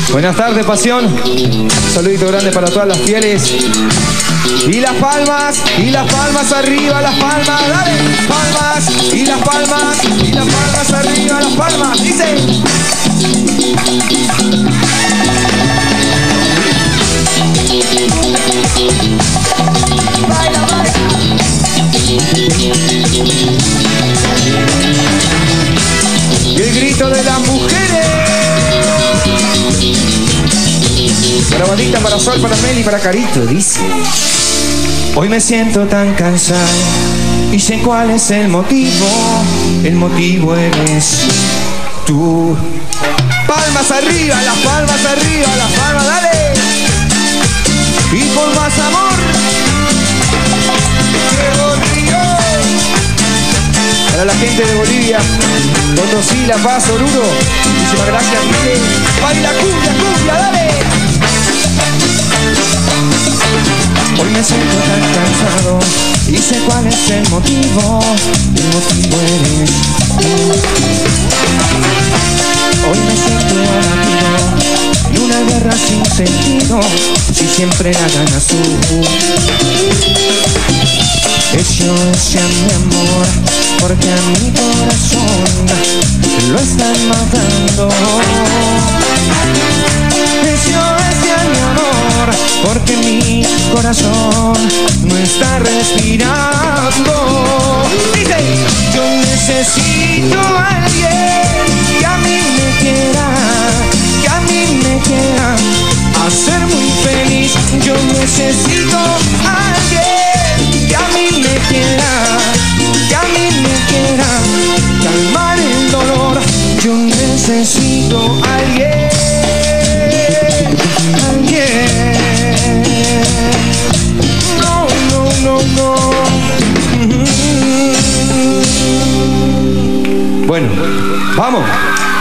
Buenas tardes, pasión. Un saludito grande para todas las fieles. Y las palmas arriba, las palmas, dale. Palmas, y las palmas arriba, las palmas. Dice. Baila, baila. Y el grito de las mujeres. Para Badita, para Sol, para Meli, para Carito, dice. Hoy me siento tan cansado y sé cuál es el motivo. El motivo eres tú. Palmas arriba, las palmas arriba, las palmas, dale. Y por más amor de Bolivia. Para la gente de Bolivia, Potosí, La Paz, Oruro, muchísimas gracias. Baila cumbia, cumbia, dale. Hoy me siento tan cansado y sé cuál es el motivo. El motivo eres tú. Hoy me siento abatido y una guerra sin sentido, si siempre la ganas tú. Eso es ya mi amor, porque a mi corazón lo están matando. Eso es ya mi amor, porque mi corazón no está respirando. Dice, yo necesito a alguien que a mí me quiera, que a mí me quiera hacer muy feliz. Yo necesito a alguien que a mí me quiera, que a mí me quiera calmar el dolor. Yo necesito a alguien, alguien. No, no, no, no. Bueno, vamos.